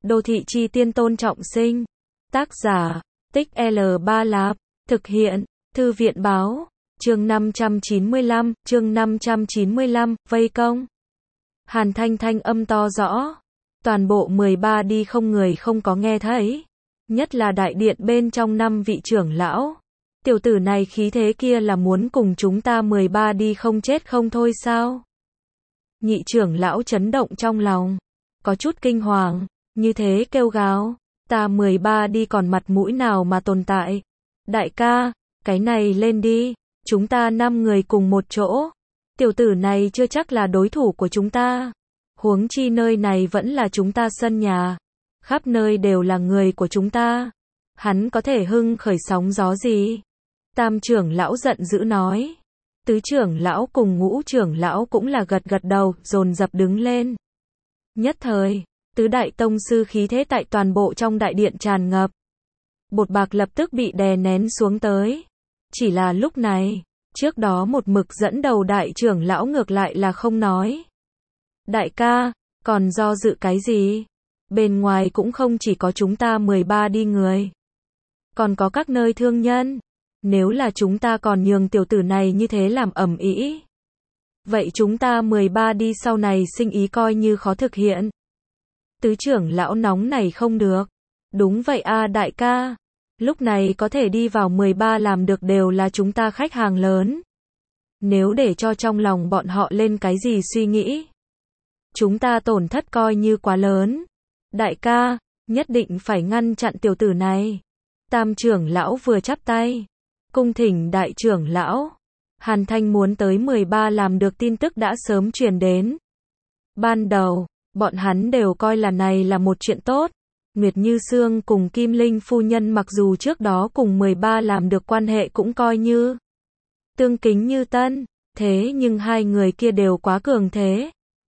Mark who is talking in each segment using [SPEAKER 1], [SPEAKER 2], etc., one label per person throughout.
[SPEAKER 1] Đô thị chi tiên Tôn Trọng Sinh. Tác giả, Tích L3 Lạp. Thực hiện, Thư viện báo. Chương 595, vây công. Hàn Thanh thanh âm to rõ. Toàn bộ 13 đi không người không có nghe thấy. Nhất là đại điện bên trong 5 vị trưởng lão. Tiểu tử này khí thế kia là muốn cùng chúng ta 13 đi không chết không thôi sao? Nhị trưởng lão chấn động trong lòng. Có chút kinh hoàng, như thế kêu gào. Ta 13 đi còn mặt mũi nào mà tồn tại? Đại ca, cái này lên đi. Chúng ta 5 người cùng một chỗ. Tiểu tử này chưa chắc là đối thủ của chúng ta. Huống chi nơi này vẫn là chúng ta sân nhà. Khắp nơi đều là người của chúng ta. Hắn có thể hưng khởi sóng gió gì? Tam trưởng lão giận dữ nói. Tứ trưởng lão cùng ngũ trưởng lão cũng là gật gật đầu, dồn dập đứng lên. Nhất thời, tứ đại tông sư khí thế tại toàn bộ trong đại điện tràn ngập. Bột bạc lập tức bị đè nén xuống tới. Chỉ là lúc này, trước đó một mực dẫn đầu đại trưởng lão ngược lại là không nói. Đại ca, còn do dự cái gì? Bên ngoài cũng không chỉ có chúng ta 13 đi người. Còn có các nơi thương nhân. Nếu là chúng ta còn nhường tiểu tử này như thế làm ầm ĩ, vậy chúng ta 13 đi sau này sinh ý coi như khó thực hiện. Tứ trưởng lão nóng này không được. Đúng vậy a đại ca. Lúc này có thể đi vào 13 làm được đều là chúng ta khách hàng lớn. Nếu để cho trong lòng bọn họ lên cái gì suy nghĩ, chúng ta tổn thất coi như quá lớn. Đại ca, nhất định phải ngăn chặn tiểu tử này. Tam trưởng lão vừa chắp tay. Cung thỉnh đại trưởng lão. Hàn Thanh muốn tới 13 làm được tin tức đã sớm truyền đến. Ban đầu, bọn hắn đều coi là này là một chuyện tốt. Nguyệt Như Sương cùng Kim Linh phu nhân mặc dù trước đó cùng 13 làm được quan hệ cũng coi như tương kính như tân, thế nhưng hai người kia đều quá cường thế.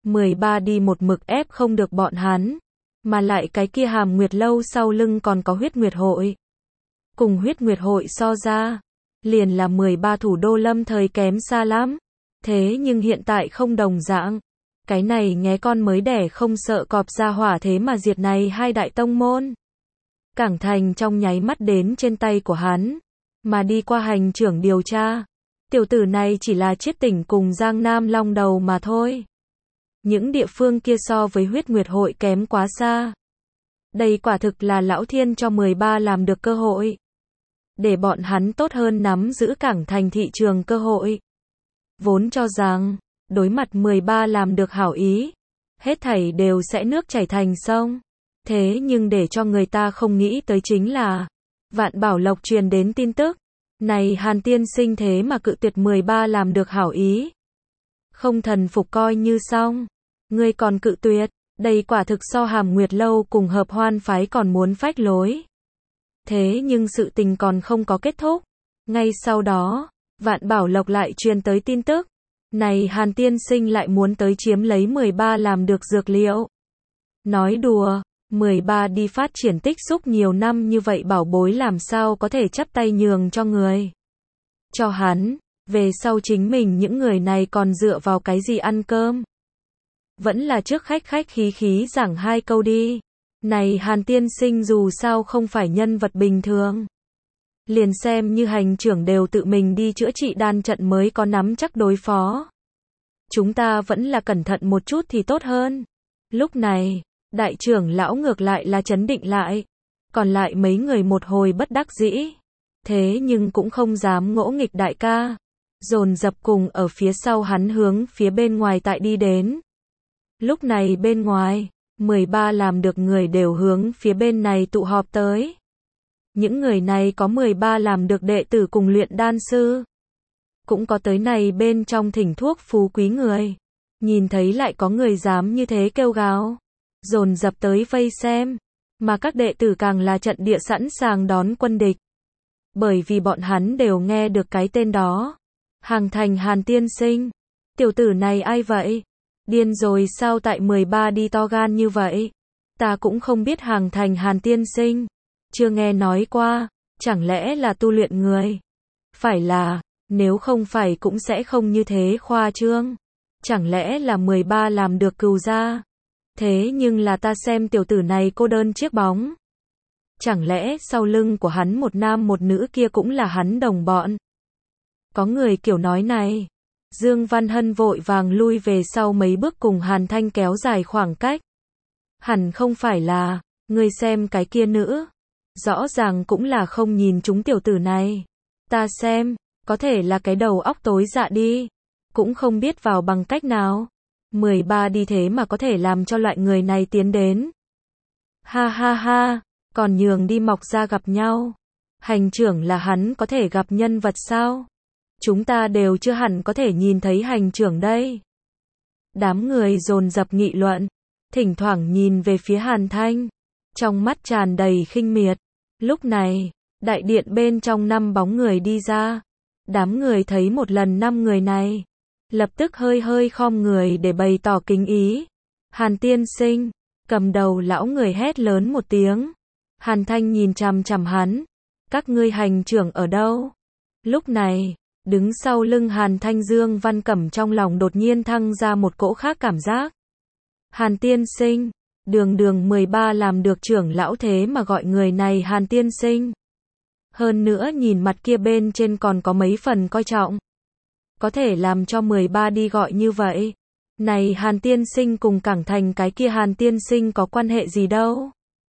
[SPEAKER 1] 13 đi một mực ép không được bọn hắn, mà lại cái kia Hàm Nguyệt lâu sau lưng còn có Huyết Nguyệt hội. Cùng Huyết Nguyệt hội so ra, liền là 13 thủ đô lâm thời kém xa lắm. Thế nhưng hiện tại không đồng dạng. Cái này nghé con mới đẻ không sợ cọp ra hỏa thế mà diệt này hai đại tông môn. Cảng Thành trong nháy mắt đến trên tay của hắn, mà đi qua hành trưởng điều tra. Tiểu tử này chỉ là chiết tỉnh cùng Giang Nam Long Đầu mà thôi. Những địa phương kia so với Huyết Nguyệt hội kém quá xa. Đây quả thực là lão thiên cho 13 làm được cơ hội. Để bọn hắn tốt hơn nắm giữ Cảng Thành thị trường cơ hội. Vốn cho rằng, đối mặt 13 làm được hảo ý, hết thảy đều sẽ nước chảy thành sông. Thế nhưng để cho người ta không nghĩ tới chính là, Vạn Bảo Lộc truyền đến tin tức. Này Hàn tiên sinh thế mà cự tuyệt 13 làm được hảo ý. Không thần phục coi như xong. Ngươi còn cự tuyệt, đây quả thực so Hàm Nguyệt lâu cùng Hợp Hoan phái còn muốn phách lối. Thế nhưng sự tình còn không có kết thúc. Ngay sau đó, Vạn Bảo Lộc lại truyền tới tin tức. Này Hàn tiên sinh lại muốn tới chiếm lấy 13 làm được dược liệu. Nói đùa, 13 đi phát triển tích xúc nhiều năm như vậy bảo bối làm sao có thể chắp tay nhường cho người. Cho hắn, về sau chính mình những người này còn dựa vào cái gì ăn cơm. Vẫn là trước khách khí giảng hai câu đi. Này Hàn tiên sinh dù sao không phải nhân vật bình thường. Liền xem như hành trưởng đều tự mình đi chữa trị đan trận mới có nắm chắc đối phó. Chúng ta vẫn là cẩn thận một chút thì tốt hơn. Lúc này, đại trưởng lão ngược lại là trấn định lại. Còn lại mấy người một hồi bất đắc dĩ. Thế nhưng cũng không dám ngỗ nghịch đại ca. Dồn dập cùng ở phía sau hắn hướng phía bên ngoài tại đi đến. Lúc này bên ngoài, 13 làm được người đều hướng phía bên này tụ họp tới. Những người này có 13 làm được đệ tử cùng luyện đan sư. Cũng có tới này bên trong thỉnh thuốc phú quý người. Nhìn thấy lại có người dám như thế kêu gào. Dồn dập tới vây xem. Mà các đệ tử càng là trận địa sẵn sàng đón quân địch. Bởi vì bọn hắn đều nghe được cái tên đó. Hàng Thành Hàn tiên sinh. Tiểu tử này ai vậy? Điên rồi sao tại 13 đi to gan như vậy? Ta cũng không biết Hàng Thành Hàn tiên sinh. Chưa nghe nói qua, chẳng lẽ là tu luyện người? Phải là, nếu không phải cũng sẽ không như thế khoa trương. Chẳng lẽ là 13 làm được cừu gia? Thế nhưng là ta xem tiểu tử này cô đơn chiếc bóng. Chẳng lẽ sau lưng của hắn một nam một nữ kia cũng là hắn đồng bọn? Có người kiểu nói này. Dương Văn Hân vội vàng lui về sau mấy bước cùng Hàn Thanh kéo dài khoảng cách. Hẳn không phải là, ngươi xem cái kia nữ. Rõ ràng cũng là không nhìn chúng tiểu tử này. Ta xem, có thể là cái đầu óc tối dạ đi. Cũng không biết vào bằng cách nào. 13 đi thế mà có thể làm cho loại người này tiến đến. Ha ha ha, còn nhường đi mọc ra gặp nhau. Hành trưởng là hắn có thể gặp nhân vật sao? Chúng ta đều chưa hẳn có thể nhìn thấy hành trưởng đây. Đám người dồn dập nghị luận, thỉnh thoảng nhìn về phía Hàn Thanh, trong mắt tràn đầy khinh miệt. Lúc này, đại điện bên trong 5 bóng người đi ra. Đám người thấy một lần 5 người này, lập tức hơi hơi khom người để bày tỏ kính ý. Hàn tiên sinh, cầm đầu lão người hét lớn một tiếng. Hàn Thanh nhìn chằm chằm hắn. Các ngươi hành trưởng ở đâu? Lúc này, đứng sau lưng Hàn Thanh Dương Văn Cẩm trong lòng đột nhiên thăng ra một cỗ khác cảm giác. Hàn tiên sinh, đường 13 làm được trưởng lão thế mà gọi người này Hàn tiên sinh. Hơn nữa nhìn mặt kia bên trên còn có mấy phần coi trọng. Có thể làm cho 13 đi gọi như vậy. Này Hàn tiên sinh cùng Cảng Thành cái kia Hàn tiên sinh có quan hệ gì đâu.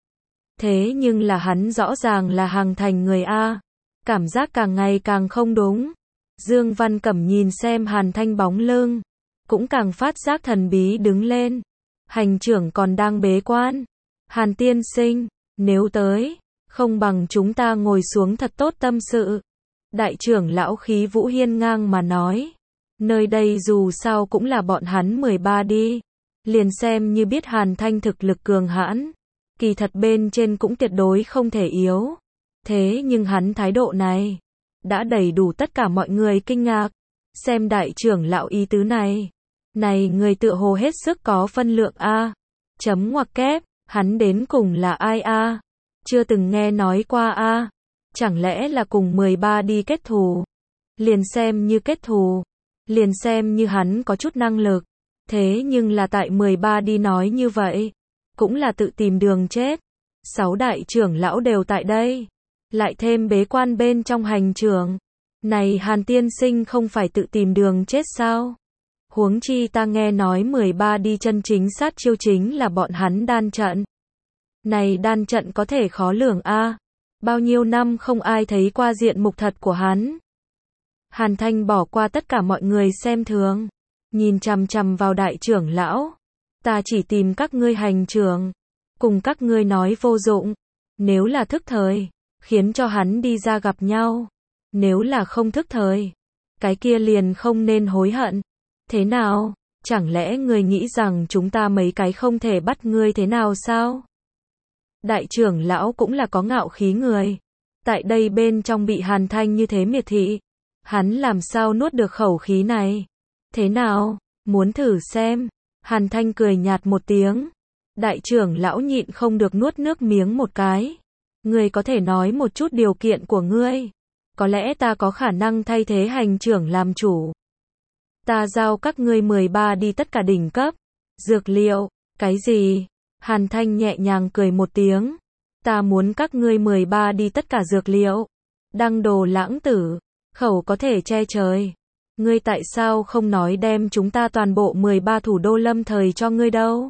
[SPEAKER 1] Thế nhưng là hắn rõ ràng là Hàng Thành người A. Cảm giác càng ngày càng không đúng. Dương Văn Cẩm nhìn xem Hàn Thanh bóng lưng, cũng càng phát giác thần bí đứng lên. Hành trưởng còn đang bế quan. Hàn tiên sinh, nếu tới, không bằng chúng ta ngồi xuống thật tốt tâm sự. Đại trưởng lão khí vũ hiên ngang mà nói. Nơi đây dù sao cũng là bọn hắn 13 đi. Liền xem như biết Hàn Thanh thực lực cường hãn. Kỳ thật bên trên cũng tuyệt đối không thể yếu. Thế nhưng hắn thái độ này đã đầy đủ tất cả mọi người kinh ngạc. Xem đại trưởng lão ý tứ này. Này người tựa hồ hết sức có phân lượng A. Chấm ngoặc kép, hắn đến cùng là ai A? Chưa từng nghe nói qua A. Chẳng lẽ là cùng 13 đi kết thù? Liền xem như kết thù. Liền xem như hắn có chút năng lực. Thế nhưng là tại 13 đi nói như vậy. Cũng là tự tìm đường chết. 6 đại trưởng lão đều tại đây. Lại thêm bế quan bên trong hành trường. Này Hàn tiên sinh không phải tự tìm đường chết sao? Huống chi ta nghe nói 13 đi chân chính sát chiêu chính là bọn hắn đan trận. Này đan trận có thể khó lường a. Bao nhiêu năm không ai thấy qua diện mục thật của hắn. Hàn Thanh bỏ qua tất cả mọi người xem thường. Nhìn chằm chằm vào đại trưởng lão. Ta chỉ tìm các ngươi hành trưởng. Cùng các ngươi nói vô dụng. Nếu là thức thời, khiến cho hắn đi ra gặp nhau. Nếu là không thức thời, cái kia liền không nên hối hận. Thế nào? Chẳng lẽ ngươi nghĩ rằng chúng ta mấy cái không thể bắt ngươi thế nào sao? Đại trưởng lão cũng là có ngạo khí người. Tại đây bên trong bị Hàn Thanh như thế miệt thị. Hắn làm sao nuốt được khẩu khí này? Thế nào? Muốn thử xem? Hàn Thanh cười nhạt một tiếng. Đại trưởng lão nhịn không được nuốt nước miếng một cái. Ngươi có thể nói một chút điều kiện của ngươi. Có lẽ ta có khả năng thay thế hành trưởng làm chủ. Ta giao các ngươi 13 đi tất cả đỉnh cấp. Dược liệu, cái gì? Hàn Thanh nhẹ nhàng cười một tiếng. Ta muốn các ngươi 13 đi tất cả dược liệu. Đăng đồ lãng tử, khẩu có thể che trời. Ngươi tại sao không nói đem chúng ta toàn bộ 13 thủ đô lâm thời cho ngươi đâu?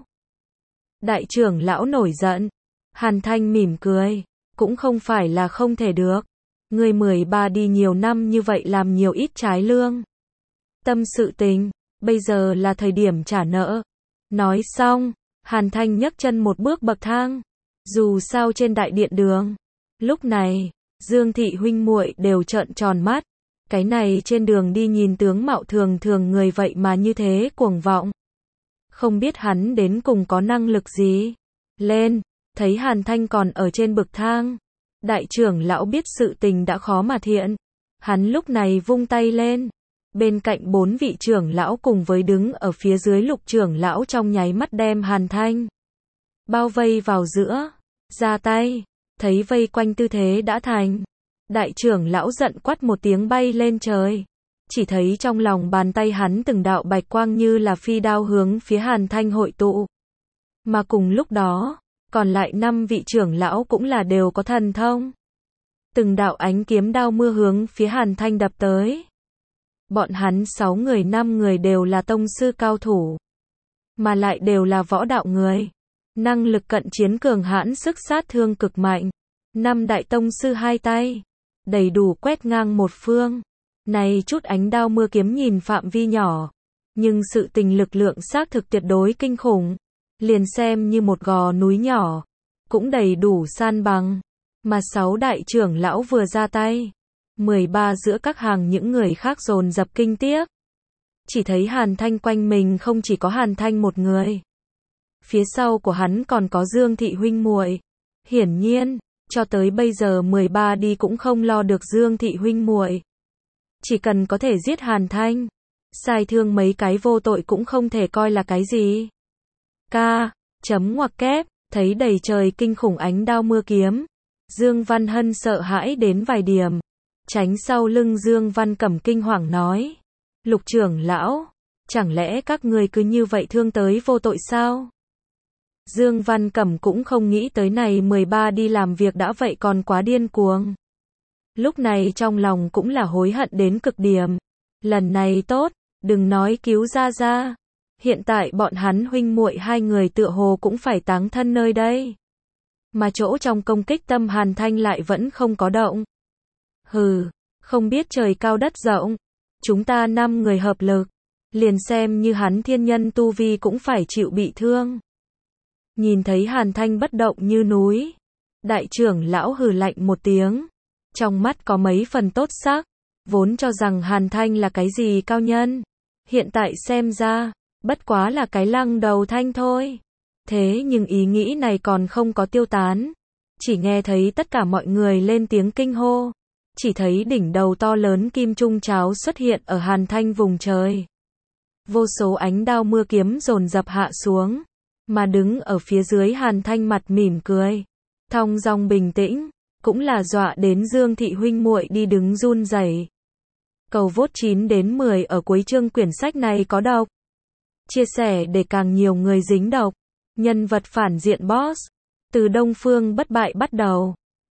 [SPEAKER 1] Đại trưởng lão nổi giận. Hàn Thanh mỉm cười. Cũng không phải là không thể được. Ngươi 13 đi nhiều năm như vậy làm nhiều ít trái lương. Tâm sự tình, bây giờ là thời điểm trả nợ. Nói xong, Hàn Thanh nhấc chân một bước bậc thang. Dù sao trên đại điện đường. Lúc này, Dương thị huynh muội đều trợn tròn mắt. Cái này trên đường đi nhìn tướng mạo thường thường người vậy mà như thế cuồng vọng. Không biết hắn đến cùng có năng lực gì. Lên, thấy Hàn Thanh còn ở trên bậc thang. Đại trưởng lão biết sự tình đã khó mà thiện. Hắn lúc này vung tay lên. Bên cạnh 4 vị trưởng lão cùng với đứng ở phía dưới Lục trưởng lão trong nháy mắt đem Hàn Thanh bao vây vào giữa. Ra tay. Thấy vây quanh tư thế đã thành. Đại trưởng lão giận quát một tiếng bay lên trời. Chỉ thấy trong lòng bàn tay hắn từng đạo bạch quang như là phi đao hướng phía Hàn Thanh hội tụ. Mà cùng lúc đó, còn lại 5 vị trưởng lão cũng là đều có thần thông. Từng đạo ánh kiếm đao mưa hướng phía Hàn Thanh đập tới. Bọn hắn 6 người 5 người đều là tông sư cao thủ, mà lại đều là võ đạo người. Năng lực cận chiến cường hãn, sức sát thương cực mạnh. 5 đại tông sư hai tay, đầy đủ quét ngang một phương. Này chút ánh đao mưa kiếm nhìn phạm vi nhỏ, nhưng sự tình lực lượng xác thực tuyệt đối kinh khủng. Liền xem như một gò núi nhỏ, cũng đầy đủ san bằng. Mà 6 đại trưởng lão vừa ra tay, 13 giữa các hàng những người khác dồn dập kinh tiếc. Chỉ thấy Hàn Thanh quanh mình không chỉ có Hàn Thanh một người. Phía sau của hắn còn có Dương thị huynh muội. Hiển nhiên, cho tới bây giờ 13 đi cũng không lo được Dương thị huynh muội. Chỉ cần có thể giết Hàn Thanh, sai thương mấy cái vô tội cũng không thể coi là cái gì. Chấm ngoặc kép, thấy đầy trời kinh khủng ánh đao mưa kiếm. Dương Văn Hân sợ hãi đến vài điểm. Tránh sau lưng Dương Văn Cẩm kinh hoàng nói. Lục trưởng lão, chẳng lẽ các người cứ như vậy thương tới vô tội sao? Dương Văn Cẩm cũng không nghĩ tới này 13 đi làm việc đã vậy còn quá điên cuồng. Lúc này trong lòng cũng là hối hận đến cực điểm. Lần này tốt, đừng nói cứu ra ra. Hiện tại bọn hắn huynh muội hai người tựa hồ cũng phải táng thân nơi đây. Mà chỗ trong công kích tâm Hàn Thanh lại vẫn không có động. Hừ, không biết trời cao đất rộng. Chúng ta 5 người hợp lực, liền xem như hắn thiên nhân tu vi cũng phải chịu bị thương. Nhìn thấy Hàn Thanh bất động như núi, đại trưởng lão hừ lạnh một tiếng, trong mắt có mấy phần tốt sắc, vốn cho rằng Hàn Thanh là cái gì cao nhân, hiện tại xem ra, bất quá là cái lăng đầu thanh thôi. Thế nhưng ý nghĩ này còn không có tiêu tán, chỉ nghe thấy tất cả mọi người lên tiếng kinh hô, chỉ thấy đỉnh đầu to lớn kim trung cháo xuất hiện ở Hàn Thanh vùng trời. Vô số ánh đao mưa kiếm dồn dập hạ xuống, mà đứng ở phía dưới Hàn Thanh mặt mỉm cười, thong dong bình tĩnh, cũng là dọa đến Dương thị huynh muội đi đứng run rẩy. Cầu vote 9 đến 10 ở cuối chương quyển sách này có độc. Chia sẻ để càng nhiều người dính độc. Nhân vật phản diện boss, từ Đông Phương bất bại bắt đầu.